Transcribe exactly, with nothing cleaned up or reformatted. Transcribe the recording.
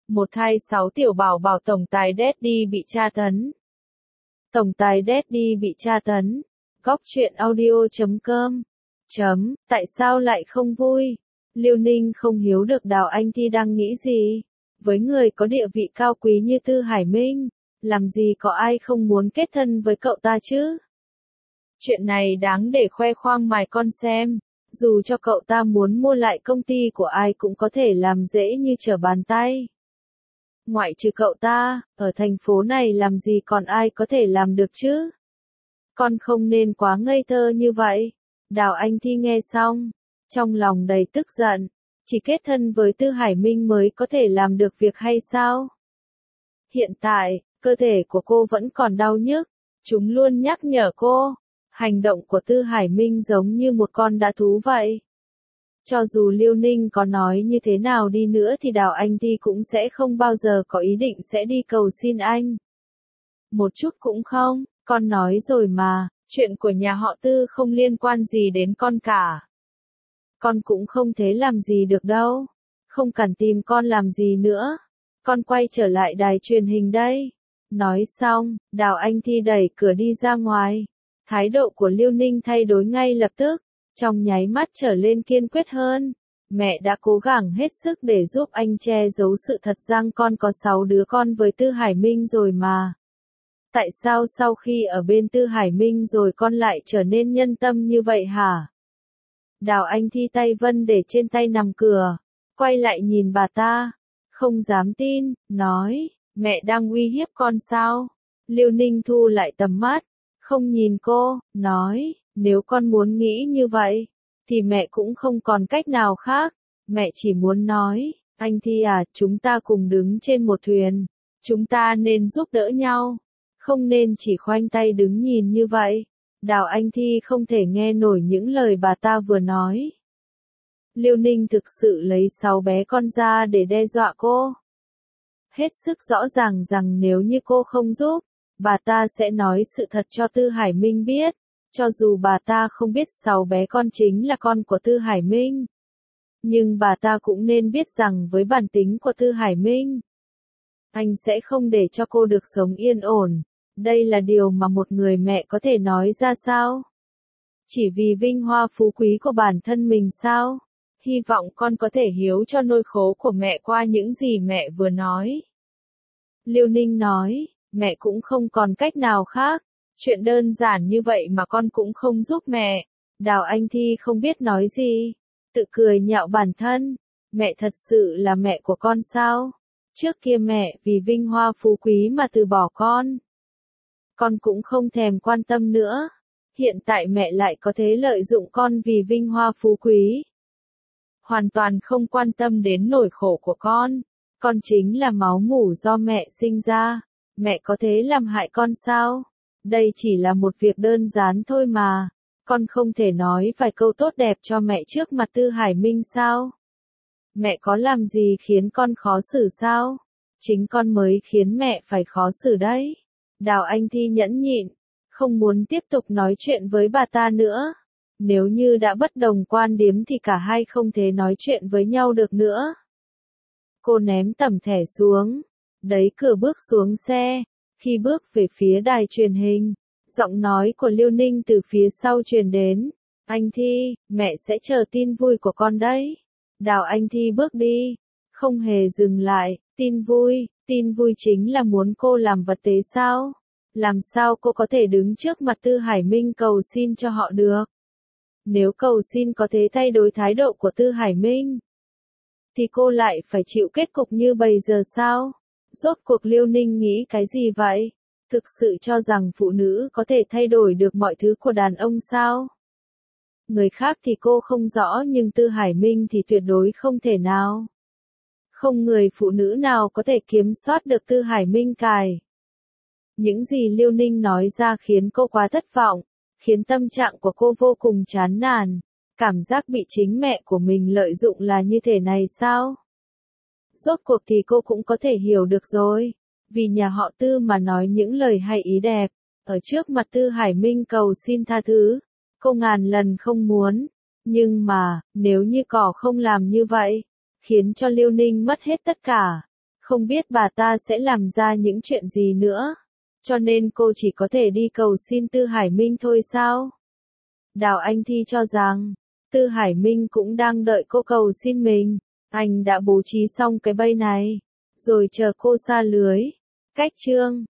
Một thai sáu tiểu bảo bảo tổng tài Daddy bị tra tấn. Tổng tài Daddy bị tra tấn. Góc truyện audio chấm com. Chấm, tại sao lại không vui? Liêu Ninh không hiểu được Đào Anh Thi đang nghĩ gì. Với người có địa vị cao quý như Tư Hải Minh, làm gì có ai không muốn kết thân với cậu ta chứ? Chuyện này đáng để khoe khoang mài con xem. Dù cho cậu ta muốn mua lại công ty của ai cũng có thể làm dễ như trở bàn tay. Ngoại trừ cậu ta, ở thành phố này làm gì còn ai có thể làm được chứ? Con không nên quá ngây thơ như vậy. Đào Anh Thi nghe xong, trong lòng đầy tức giận. Chỉ kết thân với Tư Hải Minh mới có thể làm được việc hay sao? Hiện tại, cơ thể của cô vẫn còn đau nhức. Chúng luôn nhắc nhở cô. Hành động của Tư Hải Minh giống như một con dã thú vậy. Cho dù Liêu Ninh có nói như thế nào đi nữa thì Đào Anh Thi cũng sẽ không bao giờ có ý định sẽ đi cầu xin anh. Một chút cũng không, con nói rồi mà, chuyện của nhà họ Tư không liên quan gì đến con cả. Con cũng không thế làm gì được đâu. Không cần tìm con làm gì nữa. Con quay trở lại đài truyền hình đây. Nói xong, Đào Anh Thi đẩy cửa đi ra ngoài. Thái độ của Liêu Ninh thay đổi ngay lập tức, trong nháy mắt trở lên kiên quyết hơn. Mẹ đã cố gắng hết sức để giúp anh che giấu sự thật rằng con có sáu đứa con với Tư Hải Minh rồi mà. Tại sao sau khi ở bên Tư Hải Minh rồi con lại trở nên nhân tâm như vậy hả? Đào Anh Thi tay vân để trên tay nằm cửa, quay lại nhìn bà ta, không dám tin, nói, mẹ đang uy hiếp con sao? Liêu Ninh thu lại tầm mắt, không nhìn cô, nói, nếu con muốn nghĩ như vậy, thì mẹ cũng không còn cách nào khác. Mẹ chỉ muốn nói, anh Thi à, chúng ta cùng đứng trên một thuyền, chúng ta nên giúp đỡ nhau, không nên chỉ khoanh tay đứng nhìn như vậy. Đào Anh Thi không thể nghe nổi những lời bà ta vừa nói. Liêu Ninh thực sự lấy sáu bé con ra để đe dọa cô. Hết sức rõ ràng rằng nếu như cô không giúp, bà ta sẽ nói sự thật cho Tư Hải Minh biết, cho dù bà ta không biết sáu bé con chính là con của Tư Hải Minh. Nhưng bà ta cũng nên biết rằng với bản tính của Tư Hải Minh, anh sẽ không để cho cô được sống yên ổn. Đây là điều mà một người mẹ có thể nói ra sao? Chỉ vì vinh hoa phú quý của bản thân mình sao? Hy vọng con có thể hiểu cho nỗi khổ của mẹ qua những gì mẹ vừa nói. Liêu Ninh nói, mẹ cũng không còn cách nào khác. Chuyện đơn giản như vậy mà con cũng không giúp mẹ. Đào Anh Thi không biết nói gì. Tự cười nhạo bản thân. Mẹ thật sự là mẹ của con sao? Trước kia mẹ vì vinh hoa phú quý mà từ bỏ con. Con cũng không thèm quan tâm nữa. Hiện tại mẹ lại có thể lợi dụng con vì vinh hoa phú quý. Hoàn toàn không quan tâm đến nỗi khổ của con. Con chính là máu mủ do mẹ sinh ra. Mẹ có thế làm hại con sao? Đây chỉ là một việc đơn giản thôi mà. Con không thể nói vài câu tốt đẹp cho mẹ trước mặt Tư Hải Minh sao? Mẹ có làm gì khiến con khó xử sao? Chính con mới khiến mẹ phải khó xử đấy. Đào Anh Thi nhẫn nhịn, không muốn tiếp tục nói chuyện với bà ta nữa. Nếu như đã bất đồng quan điểm thì cả hai không thể nói chuyện với nhau được nữa. Cô ném tẩm thẻ xuống, đẩy cửa bước xuống xe. Khi bước về phía đài truyền hình, giọng nói của Liêu Ninh từ phía sau truyền đến. Anh Thi, mẹ sẽ chờ tin vui của con đấy. Đào Anh Thi bước đi, không hề dừng lại. Tin vui, tin vui chính là muốn cô làm vật tế sao? Làm sao cô có thể đứng trước mặt Tư Hải Minh cầu xin cho họ được? Nếu cầu xin có thể thay đổi thái độ của Tư Hải Minh, thì cô lại phải chịu kết cục như bây giờ sao? Rốt cuộc Liêu Ninh nghĩ cái gì vậy? Thực sự cho rằng phụ nữ có thể thay đổi được mọi thứ của đàn ông sao? Người khác thì cô không rõ nhưng Tư Hải Minh thì tuyệt đối không thể nào. Không người phụ nữ nào có thể kiểm soát được Tư Hải Minh cài. Những gì Liêu Ninh nói ra khiến cô quá thất vọng, khiến tâm trạng của cô vô cùng chán nản. Cảm giác bị chính mẹ của mình lợi dụng là như thế này sao? Rốt cuộc thì cô cũng có thể hiểu được rồi. Vì nhà họ Tư mà nói những lời hay ý đẹp, ở trước mặt Tư Hải Minh cầu xin tha thứ, cô ngàn lần không muốn. Nhưng mà, nếu như cỏ không làm như vậy, khiến cho Liêu Ninh mất hết tất cả, không biết bà ta sẽ làm ra những chuyện gì nữa. Cho nên cô chỉ có thể đi cầu xin Tư Hải Minh thôi sao? Đào Anh Thi cho rằng, Tư Hải Minh cũng đang đợi cô cầu xin mình. Anh đã bố trí xong cái bẫy này, rồi chờ cô sa lưới. Cách chương